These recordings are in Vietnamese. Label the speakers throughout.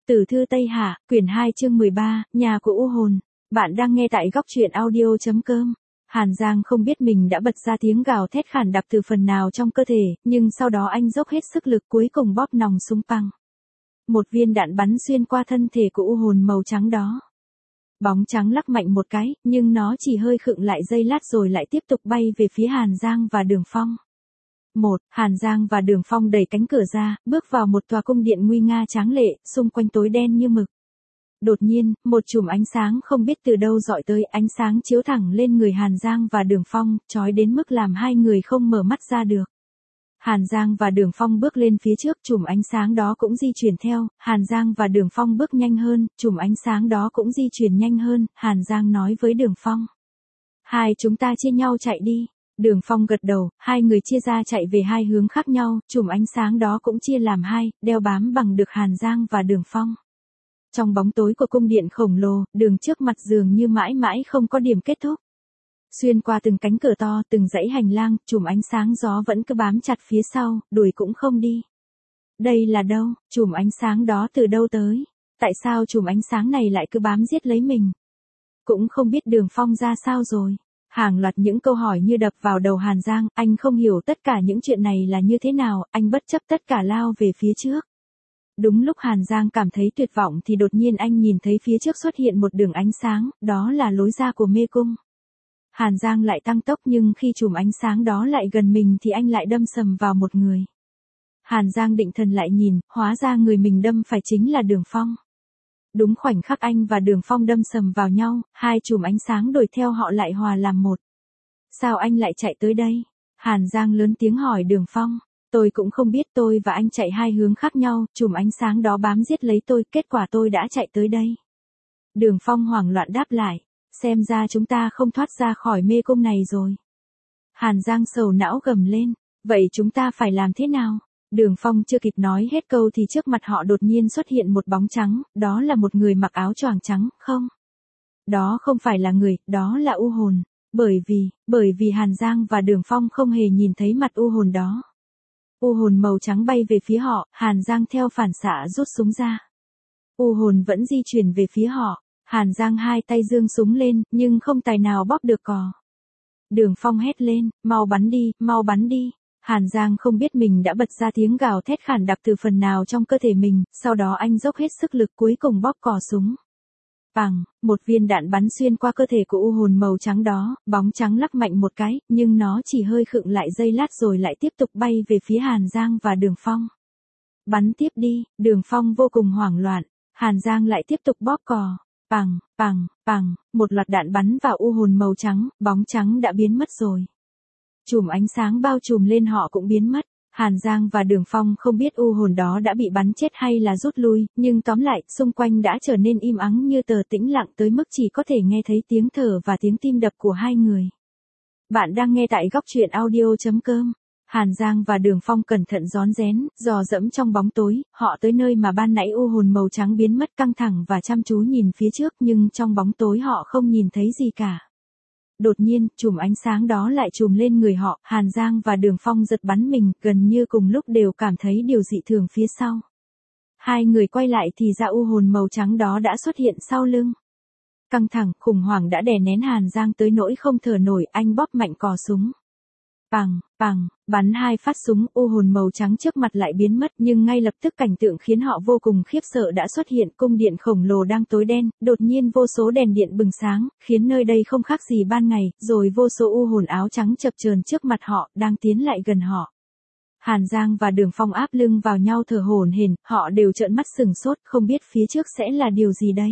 Speaker 1: Tử thư Tây Hạ, quyển 2 chương 13, nhà của u hồn. Bạn đang nghe tại góc truyện audio.com. Hàn Giang không biết mình đã bật ra tiếng gào thét khản đặc từ phần nào trong cơ thể, nhưng sau đó anh dốc hết sức lực cuối cùng bóp nòng súng păng. Một viên đạn bắn xuyên qua thân thể của u hồn màu trắng đó. Bóng trắng lắc mạnh một cái, nhưng nó chỉ hơi khựng lại giây lát rồi lại tiếp tục bay về phía Hàn Giang và Đường Phong. Hàn Giang và Đường Phong đẩy cánh cửa ra, bước vào một tòa cung điện nguy nga tráng lệ, xung quanh tối đen như mực. Đột nhiên, một chùm ánh sáng không biết từ đâu dọi tới, ánh sáng chiếu thẳng lên người Hàn Giang và Đường Phong, chói đến mức làm hai người không mở mắt ra được. Hàn Giang và Đường Phong bước lên phía trước, chùm ánh sáng đó cũng di chuyển theo, Hàn Giang và Đường Phong bước nhanh hơn, chùm ánh sáng đó cũng di chuyển nhanh hơn, Hàn Giang nói với Đường Phong. Hai chúng ta chia nhau chạy đi. Đường Phong gật đầu, hai người chia ra chạy về hai hướng khác nhau, chùm ánh sáng đó cũng chia làm hai, đeo bám bằng được Hàn Giang và Đường Phong. Trong bóng tối của cung điện khổng lồ, đường trước mặt dường như mãi mãi không có điểm kết thúc. Xuyên qua từng cánh cửa to, từng dãy hành lang, chùm ánh sáng gió vẫn cứ bám chặt phía sau, đuổi cũng không đi. Đây là đâu? Chùm ánh sáng đó từ đâu tới? Tại sao chùm ánh sáng này lại cứ bám giết lấy mình? Cũng không biết Đường Phong ra sao rồi. Hàng loạt những câu hỏi như đập vào đầu Hàn Giang, anh không hiểu tất cả những chuyện này là như thế nào, anh bất chấp tất cả lao về phía trước. Đúng lúc Hàn Giang cảm thấy tuyệt vọng thì đột nhiên anh nhìn thấy phía trước xuất hiện một đường ánh sáng, đó là lối ra của mê cung. Hàn Giang lại tăng tốc nhưng khi chùm ánh sáng đó lại gần mình thì anh lại đâm sầm vào một người. Hàn Giang định thần lại nhìn, hóa ra người mình đâm phải chính là Đường Phong. Đúng khoảnh khắc anh và Đường Phong đâm sầm vào nhau, hai chùm ánh sáng đuổi theo họ lại hòa làm một. Sao anh lại chạy tới đây? Hàn Giang lớn tiếng hỏi Đường Phong. Tôi cũng không biết, tôi và anh chạy hai hướng khác nhau, chùm ánh sáng đó bám giết lấy tôi, kết quả tôi đã chạy tới đây. Đường Phong hoảng loạn đáp lại. Xem ra chúng ta không thoát ra khỏi mê cung này rồi. Hàn Giang sầu não gầm lên. Vậy chúng ta phải làm thế nào? Đường Phong chưa kịp nói hết câu thì trước mặt họ đột nhiên xuất hiện một bóng trắng, đó là một người mặc áo choàng trắng, không? Đó không phải là người, đó là u hồn. Bởi vì Hàn Giang và Đường Phong không hề nhìn thấy mặt u hồn đó. U hồn màu trắng bay về phía họ, Hàn Giang theo phản xạ rút súng ra. U hồn vẫn di chuyển về phía họ, Hàn Giang hai tay giương súng lên, nhưng không tài nào bóp được cò. Đường Phong hét lên, mau bắn đi, mau bắn đi. Hàn Giang không biết mình đã bật ra tiếng gào thét khản đặc từ phần nào trong cơ thể mình, sau đó anh dốc hết sức lực cuối cùng bóp cò súng. Bằng, một viên đạn bắn xuyên qua cơ thể của u hồn màu trắng đó, bóng trắng lắc mạnh một cái, nhưng nó chỉ hơi khựng lại giây lát rồi lại tiếp tục bay về phía Hàn Giang và Đường Phong. Bắn tiếp đi, Đường Phong vô cùng hoảng loạn, Hàn Giang lại tiếp tục bóp cò. Bằng, một loạt đạn bắn vào u hồn màu trắng, bóng trắng đã biến mất rồi. Chùm ánh sáng bao trùm lên họ cũng biến mất. Hàn Giang và Đường Phong không biết u hồn đó đã bị bắn chết hay là rút lui, nhưng tóm lại, xung quanh đã trở nên im ắng như tờ, tĩnh lặng tới mức chỉ có thể nghe thấy tiếng thở và tiếng tim đập của hai người. Bạn đang nghe tại góc truyện audio.com. Hàn Giang và Đường Phong cẩn thận rón rén, dò dẫm trong bóng tối, họ tới nơi mà ban nãy u hồn màu trắng biến mất, căng thẳng và chăm chú nhìn phía trước, nhưng trong bóng tối họ không nhìn thấy gì cả. Đột nhiên, chùm ánh sáng đó lại trùm lên người họ, Hàn Giang và Đường Phong giật bắn mình, gần như cùng lúc đều cảm thấy điều dị thường phía sau. Hai người quay lại thì ra u hồn màu trắng đó đã xuất hiện sau lưng. Căng thẳng, khủng hoảng đã đè nén Hàn Giang tới nỗi không thở nổi, anh bóp mạnh cò súng. Bắn hai phát súng, u hồn màu trắng trước mặt lại biến mất, nhưng ngay lập tức cảnh tượng khiến họ vô cùng khiếp sợ đã xuất hiện, cung điện khổng lồ đang tối đen, đột nhiên vô số đèn điện bừng sáng, khiến nơi đây không khác gì ban ngày, rồi vô số u hồn áo trắng chập chờn trước mặt họ, đang tiến lại gần họ. Hàn Giang và Đường Phong áp lưng vào nhau thở hổn hển, họ đều trợn mắt sừng sốt, không biết phía trước sẽ là điều gì đây.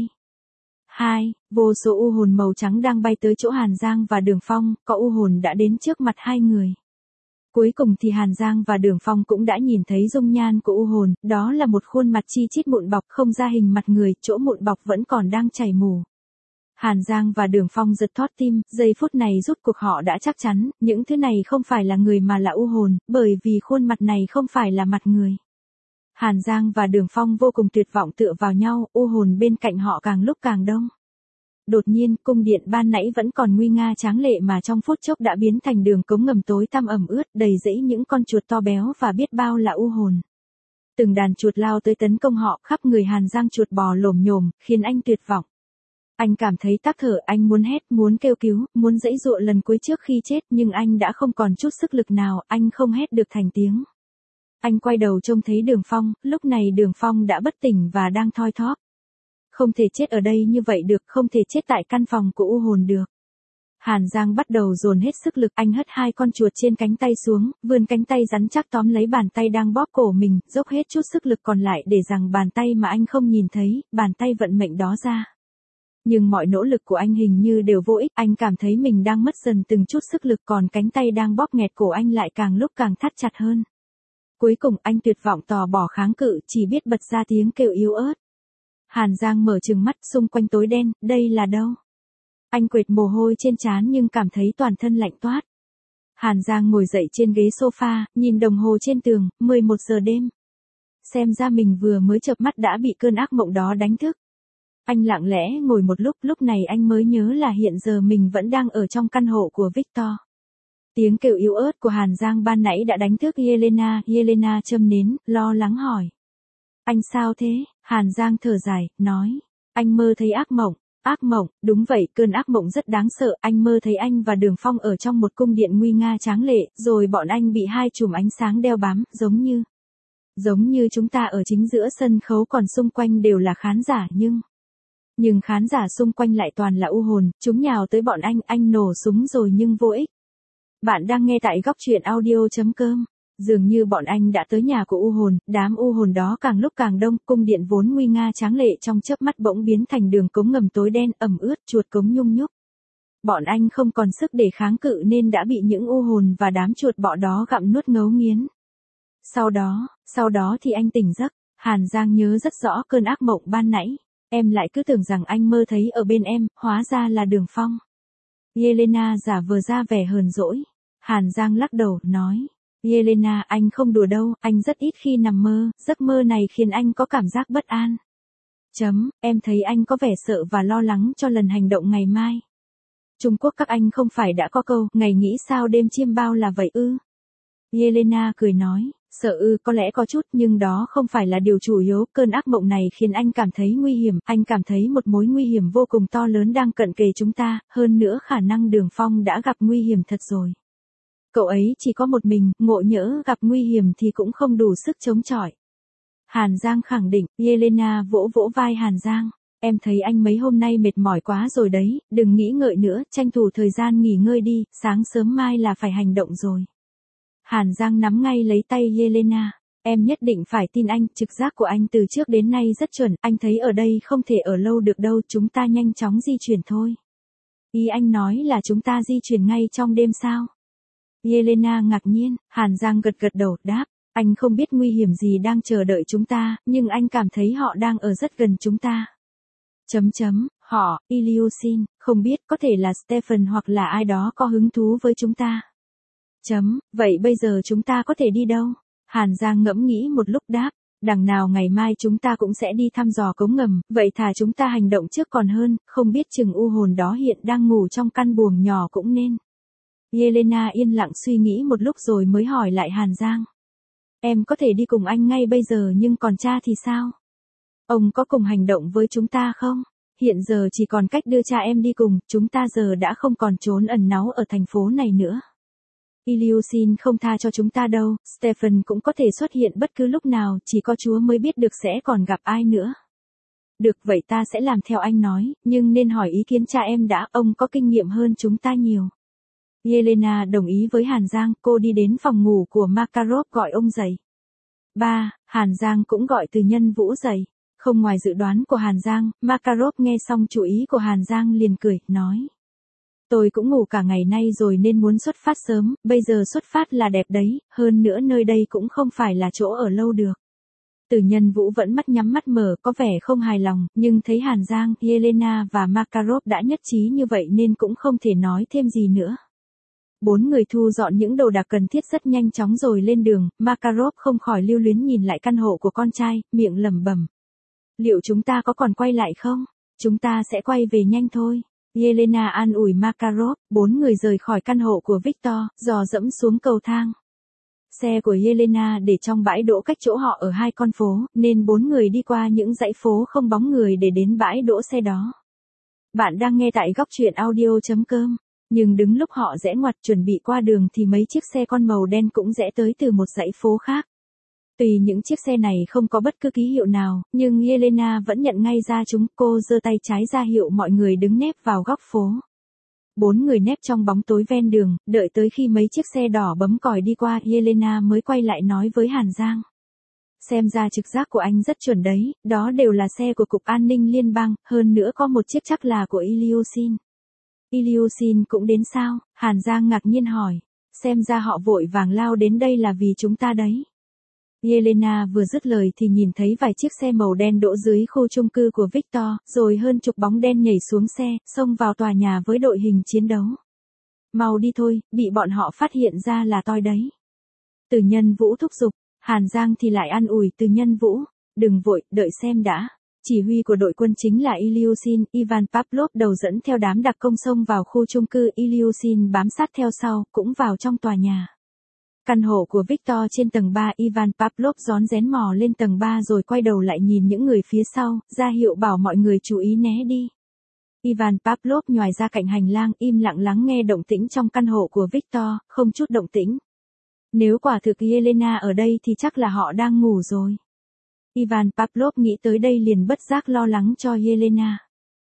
Speaker 1: Vô số u hồn màu trắng đang bay tới chỗ Hàn Giang và Đường Phong, có u hồn đã đến trước mặt hai người. Cuối cùng thì Hàn Giang và Đường Phong cũng đã nhìn thấy dung nhan của u hồn, đó là một khuôn mặt chi chít mụn bọc không ra hình mặt người, chỗ mụn bọc vẫn còn đang chảy mù. Hàn Giang và Đường Phong giật thót tim, giây phút này rút cuộc họ đã chắc chắn, những thứ này không phải là người mà là u hồn, bởi vì khuôn mặt này không phải là mặt người. Hàn Giang và Đường Phong vô cùng tuyệt vọng tựa vào nhau, u hồn bên cạnh họ càng lúc càng đông. Đột nhiên, cung điện ban nãy vẫn còn nguy nga tráng lệ mà trong phút chốc đã biến thành đường cống ngầm tối tăm ẩm ướt, đầy rẫy những con chuột to béo và biết bao là u hồn. Từng đàn chuột lao tới tấn công họ, khắp người Hàn Giang chuột bò lổm nhổm, khiến anh tuyệt vọng. Anh cảm thấy tắc thở, anh muốn hét, muốn kêu cứu, muốn giãy giụa lần cuối trước khi chết, nhưng anh đã không còn chút sức lực nào, anh không hét được thành tiếng. Anh quay đầu trông thấy Đường Phong, lúc này Đường Phong đã bất tỉnh và đang thoi thóp. Không thể chết ở đây như vậy được, không thể chết tại căn phòng của u hồn được. Hàn Giang bắt đầu dồn hết sức lực, anh hất hai con chuột trên cánh tay xuống, vươn cánh tay rắn chắc tóm lấy bàn tay đang bóp cổ mình, dốc hết chút sức lực còn lại để rằng bàn tay mà anh không nhìn thấy, bàn tay vận mệnh đó ra. Nhưng mọi nỗ lực của anh hình như đều vô ích, anh cảm thấy mình đang mất dần từng chút sức lực, còn cánh tay đang bóp nghẹt cổ anh lại càng lúc càng thắt chặt hơn. Cuối cùng anh tuyệt vọng tỏ bỏ kháng cự, chỉ biết bật ra tiếng kêu yếu ớt. Hàn Giang mở trừng mắt, xung quanh tối đen, đây là đâu? Anh quệt mồ hôi trên trán nhưng cảm thấy toàn thân lạnh toát. Hàn Giang ngồi dậy trên ghế sofa, nhìn đồng hồ trên tường, 11 giờ đêm. Xem ra mình vừa mới chợp mắt đã bị cơn ác mộng đó đánh thức. Anh lặng lẽ ngồi một lúc này anh mới nhớ là hiện giờ mình vẫn đang ở trong căn hộ của Victor. Tiếng kêu yếu ớt của Hàn Giang ban nãy đã đánh thức Yelena châm nến, lo lắng hỏi. Anh sao thế? Hàn Giang thở dài, nói. Anh mơ thấy ác mộng. Ác mộng, đúng vậy, cơn ác mộng rất đáng sợ, anh mơ thấy anh và Đường Phong ở trong một cung điện nguy nga tráng lệ, rồi bọn anh bị hai chùm ánh sáng đeo bám, giống như chúng ta ở chính giữa sân khấu, còn xung quanh đều là khán giả, nhưng khán giả xung quanh lại toàn là u hồn, chúng nhào tới bọn anh nổ súng rồi nhưng vô ích. Bạn đang nghe tại góc truyện audio.com. Dường như bọn anh đã tới nhà của u hồn, đám u hồn đó càng lúc càng đông, cung điện vốn nguy nga tráng lệ trong chớp mắt bỗng biến thành đường cống ngầm tối đen, ẩm ướt, chuột cống nhung nhúc. Bọn anh không còn sức để kháng cự nên đã bị những u hồn và đám chuột bọ đó gặm nuốt ngấu nghiến. Sau đó thì anh tỉnh giấc. Hàn Giang nhớ rất rõ cơn ác mộng ban nãy. Em lại cứ tưởng rằng anh mơ thấy ở bên em, hóa ra là Đường Phong. Yelena giả vờ ra vẻ hờn dỗi. Hàn Giang lắc đầu, nói. Yelena, anh không đùa đâu, anh rất ít khi nằm mơ, giấc mơ này khiến anh có cảm giác bất an. Em thấy anh có vẻ sợ và lo lắng cho lần hành động ngày mai. Trung Quốc các anh không phải đã có câu, ngày nghĩ sao đêm chiêm bao là vậy ư? Yelena cười nói, sợ ư, có lẽ có chút, nhưng đó không phải là điều chủ yếu, cơn ác mộng này khiến anh cảm thấy nguy hiểm, anh cảm thấy một mối nguy hiểm vô cùng to lớn đang cận kề chúng ta, hơn nữa khả năng Đường Phong đã gặp nguy hiểm thật rồi. Cậu ấy chỉ có một mình, ngộ nhỡ gặp nguy hiểm thì cũng không đủ sức chống chọi. Hàn Giang khẳng định, Yelena vỗ vỗ vai Hàn Giang. Em thấy anh mấy hôm nay mệt mỏi quá rồi đấy, đừng nghĩ ngợi nữa, tranh thủ thời gian nghỉ ngơi đi, sáng sớm mai là phải hành động rồi. Hàn Giang nắm ngay lấy tay Yelena. Em nhất định phải tin anh, trực giác của anh từ trước đến nay rất chuẩn, anh thấy ở đây không thể ở lâu được đâu, chúng ta nhanh chóng di chuyển thôi. Ý anh nói là chúng ta di chuyển ngay trong đêm sao? Yelena ngạc nhiên, Hàn Giang gật đầu, đáp, anh không biết nguy hiểm gì đang chờ đợi chúng ta, nhưng anh cảm thấy họ đang ở rất gần chúng ta. Họ, Ilyushin, không biết, có thể là Stephen hoặc là ai đó có hứng thú với chúng ta. Vậy bây giờ chúng ta có thể đi đâu? Hàn Giang ngẫm nghĩ một lúc đáp, đằng nào ngày mai chúng ta cũng sẽ đi thăm dò cống ngầm, vậy thà chúng ta hành động trước còn hơn, không biết chừng u hồn đó hiện đang ngủ trong căn buồng nhỏ cũng nên. Yelena yên lặng suy nghĩ một lúc rồi mới hỏi lại Hàn Giang. Em có thể đi cùng anh ngay bây giờ nhưng còn cha thì sao? Ông có cùng hành động với chúng ta không? Hiện giờ chỉ còn cách đưa cha em đi cùng, chúng ta giờ đã không còn trốn ẩn náu ở thành phố này nữa. Ilyushin không tha cho chúng ta đâu, Stephen cũng có thể xuất hiện bất cứ lúc nào, chỉ có Chúa mới biết được sẽ còn gặp ai nữa. Được, vậy ta sẽ làm theo anh nói, nhưng nên hỏi ý kiến cha em đã, ông có kinh nghiệm hơn chúng ta nhiều. Yelena đồng ý với Hàn Giang, cô đi đến phòng ngủ của Makarov gọi ông dậy. Hàn Giang cũng gọi từ nhân Vũ dậy. Không ngoài dự đoán của Hàn Giang, Makarov nghe xong chú ý của Hàn Giang liền cười, nói. Tôi cũng ngủ cả ngày nay rồi nên muốn xuất phát sớm, bây giờ xuất phát là đẹp đấy, hơn nữa nơi đây cũng không phải là chỗ ở lâu được. Từ nhân Vũ vẫn mắt nhắm mắt mở, có vẻ không hài lòng, nhưng thấy Hàn Giang, Yelena và Makarov đã nhất trí như vậy nên cũng không thể nói thêm gì nữa. 4 người thu dọn những đồ đạc cần thiết rất nhanh chóng rồi lên đường, Makarov không khỏi lưu luyến nhìn lại căn hộ của con trai, miệng lẩm bẩm. Liệu chúng ta có còn quay lại không? Chúng ta sẽ quay về nhanh thôi. Yelena an ủi Makarov, 4 người rời khỏi căn hộ của Victor, dò dẫm xuống cầu thang. Xe của Yelena để trong bãi đỗ cách chỗ họ ở 2 con phố, nên 4 người đi qua những dãy phố không bóng người để đến bãi đỗ xe đó. Bạn đang nghe tại góc truyện audio.com. Nhưng đứng lúc họ rẽ ngoặt chuẩn bị qua đường thì mấy chiếc xe con màu đen cũng rẽ tới từ một dãy phố khác. Tùy những chiếc xe này không có bất cứ ký hiệu nào, nhưng Yelena vẫn nhận ngay ra chúng. Cô giơ tay trái ra hiệu mọi người đứng nép vào góc phố. 4 người nép trong bóng tối ven đường, đợi tới khi mấy chiếc xe đỏ bấm còi đi qua, Yelena mới quay lại nói với Hàn Giang. Xem ra trực giác của anh rất chuẩn đấy, đó đều là xe của Cục An ninh Liên bang, hơn nữa có một chiếc chắc là của Ilyushin. Ilyushin cũng đến sao? Hàn Giang ngạc nhiên hỏi. Xem ra họ vội vàng lao đến đây là vì chúng ta đấy. Yelena vừa dứt lời thì nhìn thấy vài chiếc xe màu đen đỗ dưới khu chung cư của Victor, rồi hơn chục bóng đen nhảy xuống xe, xông vào tòa nhà với đội hình chiến đấu. Mau đi thôi, bị bọn họ phát hiện ra là toi đấy. Từ Nhân Vũ thúc giục, Hàn Giang thì lại an ủi Từ Nhân Vũ. Đừng vội, đợi xem đã. Chỉ huy của đội quân chính là Ilyushin. Ivan Pavlov đầu dẫn theo đám đặc công xông vào khu chung cư, Ilyushin bám sát theo sau, cũng vào trong tòa nhà. Căn hộ của Victor trên tầng 3, Ivan Pavlov rón rén mò lên tầng 3 rồi quay đầu lại nhìn những người phía sau, ra hiệu bảo mọi người chú ý né đi. Ivan Pavlov nhòi ra cạnh hành lang, im lặng lắng nghe động tĩnh trong căn hộ của Victor, không chút động tĩnh. Nếu quả thực Yelena ở đây thì chắc là họ đang ngủ rồi. Ivan Pavlov nghĩ tới đây liền bất giác lo lắng cho Yelena.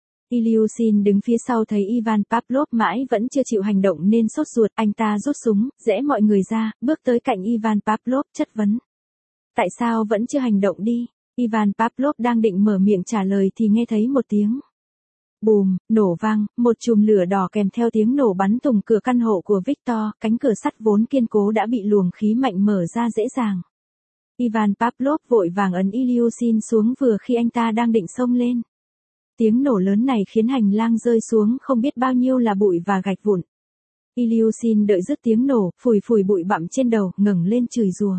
Speaker 1: Ilyushin đứng phía sau thấy Ivan Pavlov mãi vẫn chưa chịu hành động nên sốt ruột, anh ta rút súng, rẽ mọi người ra, bước tới cạnh Ivan Pavlov chất vấn. Tại sao vẫn chưa hành động đi? Ivan Pavlov đang định mở miệng trả lời thì nghe thấy một tiếng. Bùm, nổ vang, một chùm lửa đỏ kèm theo tiếng nổ bắn thủng cửa căn hộ của Victor, cánh cửa sắt vốn kiên cố đã bị luồng khí mạnh mở ra dễ dàng. Ivan Pavlov vội vàng ấn Ilyushin xuống vừa khi anh ta đang định xông lên. Tiếng nổ lớn này khiến hành lang rơi xuống không biết bao nhiêu là bụi và gạch vụn. Ilyushin đợi dứt tiếng nổ, phủi phủi bụi bặm trên đầu, ngẩng lên chửi rủa.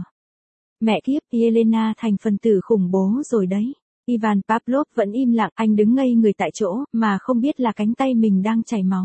Speaker 1: Mẹ kiếp, Yelena thành phần tử khủng bố rồi đấy. Ivan Pavlov vẫn im lặng, anh đứng ngây người tại chỗ, mà không biết là cánh tay mình đang chảy máu.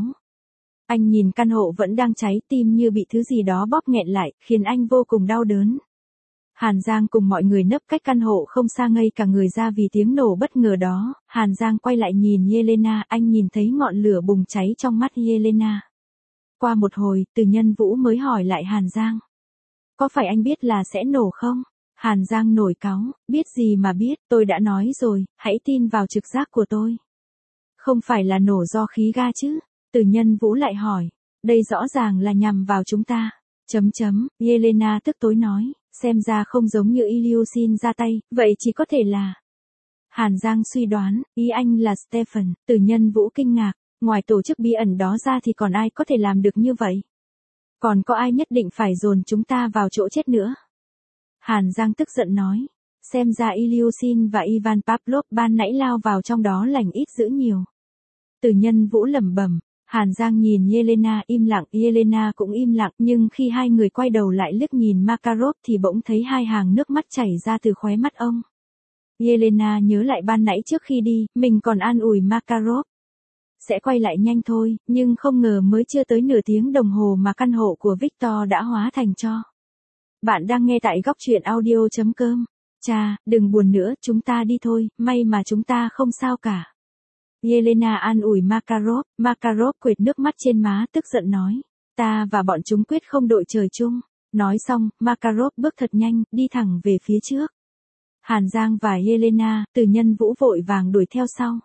Speaker 1: Anh nhìn căn hộ vẫn đang cháy, tim như bị thứ gì đó bóp nghẹn lại, khiến anh vô cùng đau đớn. Hàn Giang cùng mọi người nấp cách căn hộ không xa ngây cả người ra vì tiếng nổ bất ngờ đó. Hàn Giang quay lại nhìn Yelena, anh nhìn thấy ngọn lửa bùng cháy trong mắt Yelena. Qua một hồi, Từ Nhân Vũ mới hỏi lại Hàn Giang. Có phải anh biết là sẽ nổ không? Hàn Giang nổi cáu, biết gì mà biết, tôi đã nói rồi, hãy tin vào trực giác của tôi. Không phải là nổ do khí ga chứ? Từ Nhân Vũ lại hỏi, đây rõ ràng là nhằm vào chúng ta. Yelena tức tối nói, xem ra không giống như Ilyushin ra tay, vậy chỉ có thể là. Hàn Giang suy đoán, ý anh là Stephen. Từ Nhân Vũ kinh ngạc, ngoài tổ chức bí ẩn đó ra thì còn ai có thể làm được như vậy? Còn có ai nhất định phải dồn chúng ta vào chỗ chết nữa? Hàn Giang tức giận nói, xem ra Ilyushin và Ivan Pavlov ban nãy lao vào trong đó lành ít dữ nhiều. Từ Nhân Vũ lẩm bẩm. Hàn Giang nhìn Yelena im lặng, Yelena cũng im lặng, nhưng khi hai người quay đầu lại liếc nhìn Makarov thì bỗng thấy hai hàng nước mắt chảy ra từ khóe mắt ông. Yelena nhớ lại ban nãy trước khi đi, mình còn an ủi Makarov. Sẽ quay lại nhanh thôi, nhưng không ngờ mới chưa tới nửa tiếng đồng hồ mà căn hộ của Victor đã hóa thành tro. Bạn đang nghe tại góc truyện audio.com. Chà, đừng buồn nữa, chúng ta đi thôi, may mà chúng ta không sao cả. Yelena an ủi Makarov. Makarov quệt nước mắt trên má tức giận nói. Ta và bọn chúng quyết không đội trời chung. Nói xong, Makarov bước thật nhanh, đi thẳng về phía trước. Hàn Giang và Yelena, Từ Nhân Vũ vội vàng đuổi theo sau.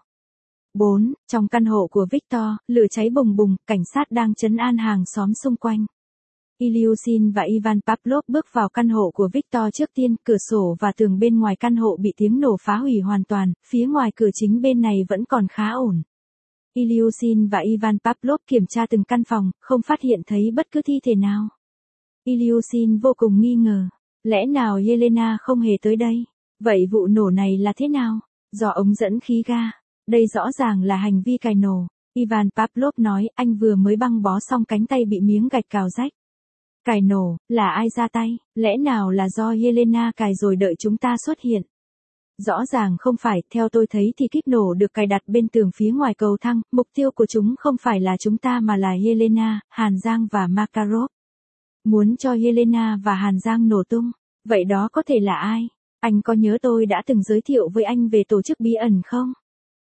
Speaker 1: 4. Trong căn hộ của Victor, lửa cháy bùng bùng, cảnh sát đang trấn an hàng xóm xung quanh. Ilyushin và Ivan Pavlov bước vào căn hộ của Victor trước tiên, cửa sổ và tường bên ngoài căn hộ bị tiếng nổ phá hủy hoàn toàn, phía ngoài cửa chính bên này vẫn còn khá ổn. Ilyushin và Ivan Pavlov kiểm tra từng căn phòng, không phát hiện thấy bất cứ thi thể nào. Ilyushin vô cùng nghi ngờ, lẽ nào Yelena không hề tới đây? Vậy vụ nổ này là thế nào? Do ống dẫn khí ga. Đây rõ ràng là hành vi cài nổ. Ivan Pavlov nói, anh vừa mới băng bó xong cánh tay bị miếng gạch cào rách. Cài nổ, là ai ra tay? Lẽ nào là do Yelena cài rồi đợi chúng ta xuất hiện? Rõ ràng không phải, theo tôi thấy thì kíp nổ được cài đặt bên tường phía ngoài cầu thang, mục tiêu của chúng không phải là chúng ta mà là Yelena, Hàn Giang và Makarov. Muốn cho Helena và Hàn Giang nổ tung. Vậy đó có thể là ai? Anh có nhớ tôi đã từng giới thiệu với anh về tổ chức bí ẩn không?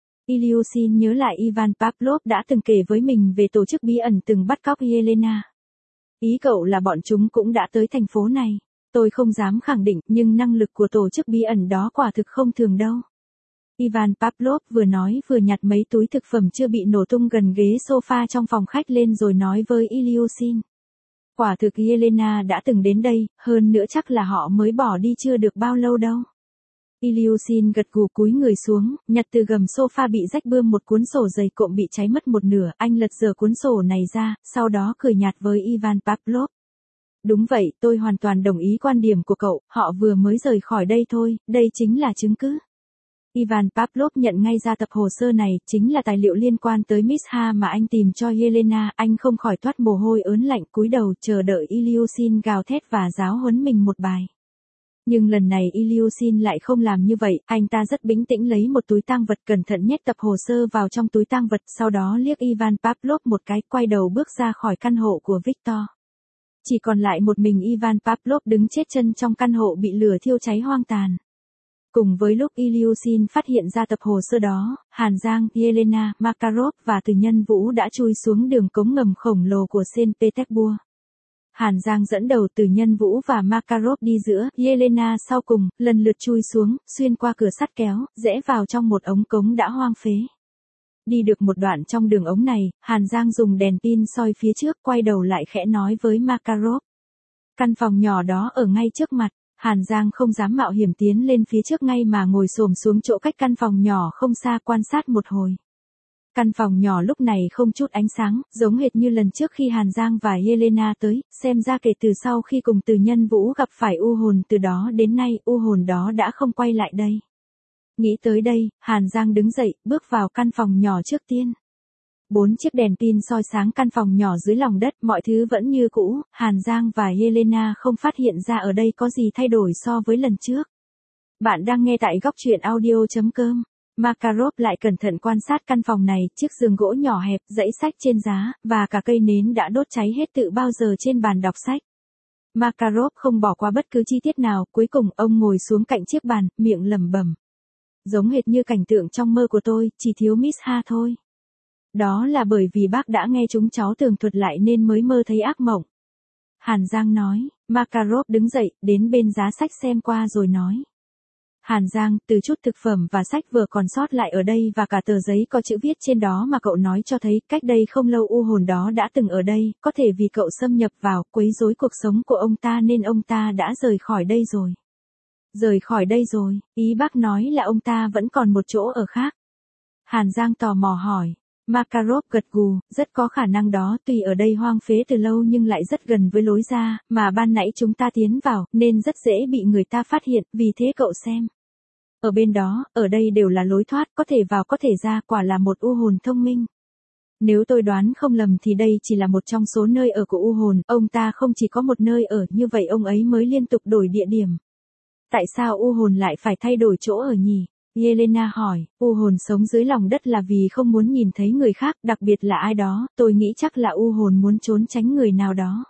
Speaker 1: Ilyushin nhớ lại Ivan Pavlov đã từng kể với mình về tổ chức bí ẩn từng bắt cóc Helena. Ý cậu là bọn chúng cũng đã tới thành phố này. Tôi không dám khẳng định nhưng năng lực của tổ chức bí ẩn đó quả thực không thường đâu. Ivan Pavlov vừa nói vừa nhặt mấy túi thực phẩm chưa bị nổ tung gần ghế sofa trong phòng khách lên rồi nói với Ilyushin. Quả thực Helena đã từng đến đây, hơn nữa chắc là họ mới bỏ đi chưa được bao lâu đâu. Ilyushin gật gù cúi người xuống, nhặt từ gầm sofa bị rách bươm một cuốn sổ dày cộm bị cháy mất một nửa, anh lật dở cuốn sổ này ra, sau đó cười nhạt với Ivan Pavlov. Đúng vậy, tôi hoàn toàn đồng ý quan điểm của cậu, họ vừa mới rời khỏi đây thôi, đây chính là chứng cứ. Ivan Pavlov nhận ngay ra tập hồ sơ này, chính là tài liệu liên quan tới Miss Ha mà anh tìm cho Helena, anh không khỏi toát mồ hôi ớn lạnh cúi đầu chờ đợi Ilyushin gào thét và giáo huấn mình một bài. Nhưng lần này Ilyushin lại không làm như vậy, anh ta rất bình tĩnh lấy một túi tang vật cẩn thận nhét tập hồ sơ vào trong túi tang vật, sau đó liếc Ivan Pavlov một cái, quay đầu bước ra khỏi căn hộ của Victor. Chỉ còn lại một mình Ivan Pavlov đứng chết chân trong căn hộ bị lửa thiêu cháy hoang tàn. Cùng với lúc Ilyushin phát hiện ra tập hồ sơ đó, Hàn Giang, Helena, Makarov và Từ Nhân Vũ đã chui xuống đường cống ngầm khổng lồ của Saint Petersburg. Hàn Giang dẫn đầu, Từ Nhân Vũ và Makarov đi giữa, Helena sau cùng, lần lượt chui xuống, xuyên qua cửa sắt kéo, rẽ vào trong một ống cống đã hoang phế. Đi được một đoạn trong đường ống này, Hàn Giang dùng đèn pin soi phía trước, quay đầu lại khẽ nói với Makarov. Căn phòng nhỏ đó ở ngay trước mặt. Hàn Giang không dám mạo hiểm tiến lên phía trước ngay mà ngồi xổm xuống chỗ cách căn phòng nhỏ không xa quan sát một hồi. Căn phòng nhỏ lúc này không chút ánh sáng, giống hệt như lần trước khi Hàn Giang và Helena tới, xem ra kể từ sau khi cùng Từ Nhân Vũ gặp phải u hồn từ đó đến nay, u hồn đó đã không quay lại đây. Nghĩ tới đây, Hàn Giang đứng dậy, bước vào căn phòng nhỏ trước tiên. 4 chiếc đèn pin soi sáng căn phòng nhỏ dưới lòng đất, mọi thứ vẫn như cũ, Hàn Giang và Helena không phát hiện ra ở đây có gì thay đổi so với lần trước. Bạn đang nghe tại góc truyện audio.com. Makarov lại cẩn thận quan sát căn phòng này, chiếc giường gỗ nhỏ hẹp, dãy sách trên giá, và cả cây nến đã đốt cháy hết tự bao giờ trên bàn đọc sách. Makarov không bỏ qua bất cứ chi tiết nào, cuối cùng ông ngồi xuống cạnh chiếc bàn, miệng lẩm bẩm. Giống hệt như cảnh tượng trong mơ của tôi, chỉ thiếu Miss Ha thôi. Đó là bởi vì bác đã nghe chúng cháu tường thuật lại nên mới mơ thấy ác mộng. Hàn Giang nói, Makarov đứng dậy, đến bên giá sách xem qua rồi nói. Hàn Giang, từ chút thực phẩm và sách vừa còn sót lại ở đây và cả tờ giấy có chữ viết trên đó mà cậu nói cho thấy, cách đây không lâu u hồn đó đã từng ở đây, có thể vì cậu xâm nhập vào, quấy rối cuộc sống của ông ta nên ông ta đã rời khỏi đây rồi. Rời khỏi đây rồi, ý bác nói là ông ta vẫn còn một chỗ ở khác. Hàn Giang tò mò hỏi. Makarov gật gù, rất có khả năng đó, tuy ở đây hoang phế từ lâu nhưng lại rất gần với lối ra, mà ban nãy chúng ta tiến vào, nên rất dễ bị người ta phát hiện, vì thế cậu xem. Ở bên đó, ở đây đều là lối thoát, có thể vào có thể ra, quả là một u hồn thông minh. Nếu tôi đoán không lầm thì đây chỉ là một trong số nơi ở của u hồn, ông ta không chỉ có một nơi ở, như vậy ông ấy mới liên tục đổi địa điểm. Tại sao u hồn lại phải thay đổi chỗ ở nhỉ? Helena hỏi, u hồn sống dưới lòng đất là vì không muốn nhìn thấy người khác, đặc biệt là ai đó, tôi nghĩ chắc là u hồn muốn trốn tránh người nào đó.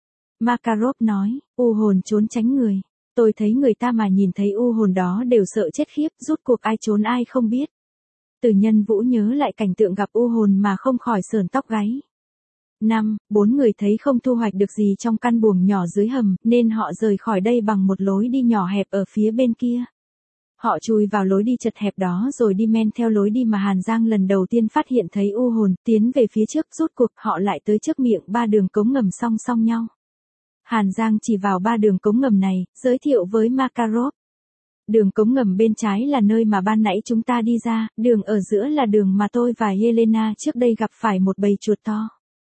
Speaker 1: Makarov nói, u hồn trốn tránh người. Tôi thấy người ta mà nhìn thấy u hồn đó đều sợ chết khiếp, rút cuộc ai trốn ai không biết. Từ Nhân Vũ nhớ lại cảnh tượng gặp u hồn mà không khỏi sởn tóc gáy. 4 người thấy không thu hoạch được gì trong căn buồng nhỏ dưới hầm, nên họ rời khỏi đây bằng một lối đi nhỏ hẹp ở phía bên kia. Họ chui vào lối đi chật hẹp đó rồi đi men theo lối đi mà Hàn Giang lần đầu tiên phát hiện thấy u hồn, tiến về phía trước, rút cuộc họ lại tới trước miệng 3 đường cống ngầm song song nhau. Hàn Giang chỉ vào 3 đường cống ngầm này, giới thiệu với Makarov. Đường cống ngầm bên trái là nơi mà ban nãy chúng ta đi ra, đường ở giữa là đường mà tôi và Helena trước đây gặp phải một bầy chuột to.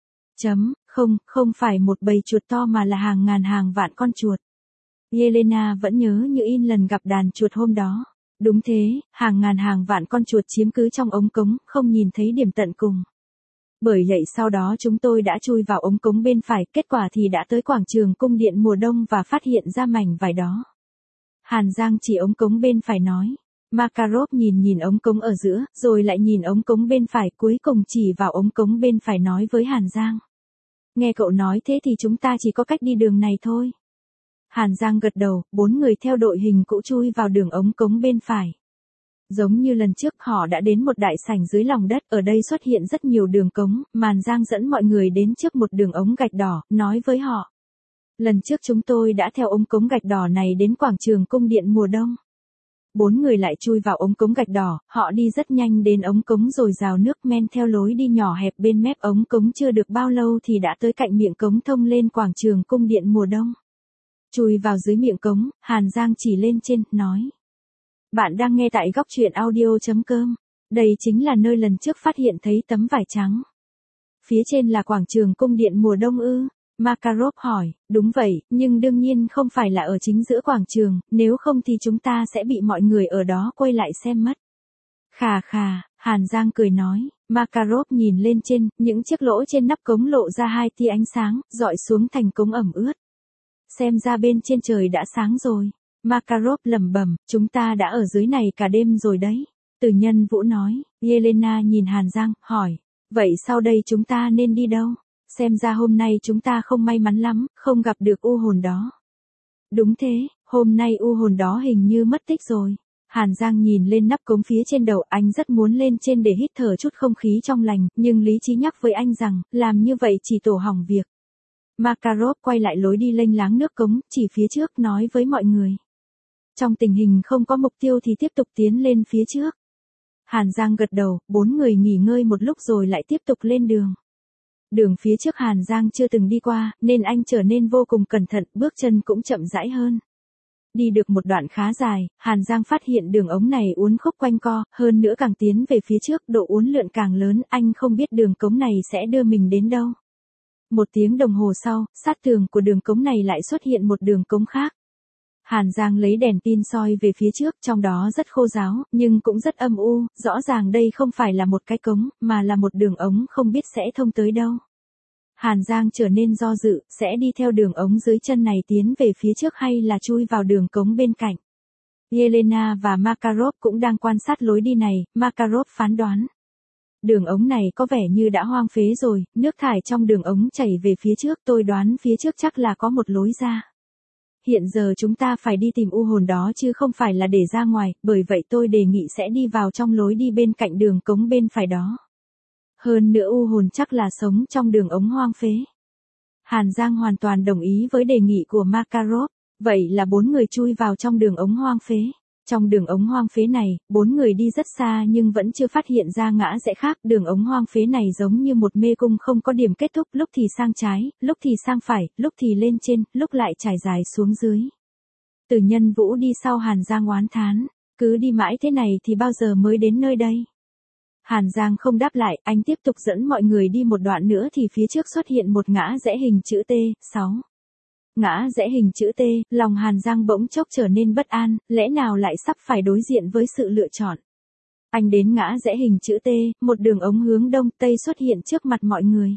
Speaker 1: Không phải một bầy chuột to mà là hàng ngàn hàng vạn con chuột. Helena vẫn nhớ như in lần gặp đàn chuột hôm đó. Đúng thế, hàng ngàn hàng vạn con chuột chiếm cứ trong ống cống, không nhìn thấy điểm tận cùng. Bởi vậy sau đó chúng tôi đã chui vào ống cống bên phải, kết quả thì đã tới quảng trường cung điện mùa đông và phát hiện ra mảnh vải đó. Hàn Giang chỉ ống cống bên phải nói. Makarov nhìn ống cống ở giữa, rồi lại nhìn ống cống bên phải, cuối cùng chỉ vào ống cống bên phải nói với Hàn Giang. Nghe cậu nói thế thì chúng ta chỉ có cách đi đường này thôi. Hàn Giang gật đầu, 4 người theo đội hình cũ chui vào đường ống cống bên phải. Giống như lần trước họ đã đến một đại sảnh dưới lòng đất, ở đây xuất hiện rất nhiều đường cống, Màn Giang dẫn mọi người đến trước một đường ống gạch đỏ, nói với họ. Lần trước chúng tôi đã theo ống cống gạch đỏ này đến quảng trường cung điện mùa đông. 4 người lại chui vào ống cống gạch đỏ, họ đi rất nhanh đến ống cống rồi rào nước men theo lối đi nhỏ hẹp bên mép ống cống, chưa được bao lâu thì đã tới cạnh miệng cống thông lên quảng trường cung điện mùa đông. Chui vào dưới miệng cống, Hàn Giang chỉ lên trên, nói. Bạn đang nghe tại góc truyện audio.com. Đây chính là nơi lần trước phát hiện thấy tấm vải trắng. Phía trên là quảng trường cung điện mùa đông ư? Makarov hỏi, đúng vậy, nhưng đương nhiên không phải là ở chính giữa quảng trường, nếu không thì chúng ta sẽ bị mọi người ở đó quay lại xem mất. Khà khà, Hàn Giang cười nói, Makarov nhìn lên trên, những chiếc lỗ trên nắp cống lộ ra 2 tia ánh sáng, dọi xuống thành cống ẩm ướt. Xem ra bên trên trời đã sáng rồi. Makarov lẩm bẩm, chúng ta đã ở dưới này cả đêm rồi đấy. Từ Nhân Vũ nói, Yelena nhìn Hàn Giang, hỏi, vậy sau đây chúng ta nên đi đâu? Xem ra hôm nay chúng ta không may mắn lắm, không gặp được u hồn đó. Đúng thế, hôm nay u hồn đó hình như mất tích rồi. Hàn Giang nhìn lên nắp cống phía trên đầu, anh rất muốn lên trên để hít thở chút không khí trong lành, nhưng lý trí nhắc với anh rằng, làm như vậy chỉ tổ hỏng việc. Makarov quay lại lối đi lênh láng nước cống, chỉ phía trước, nói với mọi người. Trong tình hình không có mục tiêu thì tiếp tục tiến lên phía trước. Hàn Giang gật đầu, 4 người nghỉ ngơi một lúc rồi lại tiếp tục lên đường. Đường phía trước Hàn Giang chưa từng đi qua, nên anh trở nên vô cùng cẩn thận, bước chân cũng chậm rãi hơn. Đi được một đoạn khá dài, Hàn Giang phát hiện đường ống này uốn khúc quanh co, hơn nữa càng tiến về phía trước, độ uốn lượn càng lớn, anh không biết đường cống này sẽ đưa mình đến đâu. 1 tiếng đồng hồ sau, sát tường của đường cống này lại xuất hiện một đường cống khác. Hàn Giang lấy đèn pin soi về phía trước, trong đó rất khô ráo, nhưng cũng rất âm u, rõ ràng đây không phải là một cái cống, mà là một đường ống không biết sẽ thông tới đâu. Hàn Giang trở nên do dự, sẽ đi theo đường ống dưới chân này tiến về phía trước hay là chui vào đường cống bên cạnh. Yelena và Makarov cũng đang quan sát lối đi này, Makarov phán đoán. Đường ống này có vẻ như đã hoang phế rồi, nước thải trong đường ống chảy về phía trước, tôi đoán phía trước chắc là có một lối ra. Hiện giờ chúng ta phải đi tìm u hồn đó chứ không phải là để ra ngoài, bởi vậy tôi đề nghị sẽ đi vào trong lối đi bên cạnh đường cống bên phải đó. Hơn nữa u hồn chắc là sống trong đường ống hoang phế. Hàn Giang hoàn toàn đồng ý với đề nghị của Makarov, vậy là 4 người chui vào trong đường ống hoang phế. Trong đường ống hoang phế này, 4 người đi rất xa nhưng vẫn chưa phát hiện ra ngã rẽ khác. Đường ống hoang phế này giống như một mê cung không có điểm kết thúc, lúc thì sang trái, lúc thì sang phải, lúc thì lên trên, lúc lại trải dài xuống dưới. Từ Nhân Vũ đi sau Hàn Giang oán thán, cứ đi mãi thế này thì bao giờ mới đến nơi đây? Hàn Giang không đáp lại, anh tiếp tục dẫn mọi người đi một đoạn nữa thì phía trước xuất hiện một ngã rẽ hình chữ T, 6. Ngã rẽ hình chữ T, lòng Hàn Giang bỗng chốc trở nên bất an, lẽ nào lại sắp phải đối diện với sự lựa chọn. Anh đến ngã rẽ hình chữ T, một đường ống hướng đông tây xuất hiện trước mặt mọi người.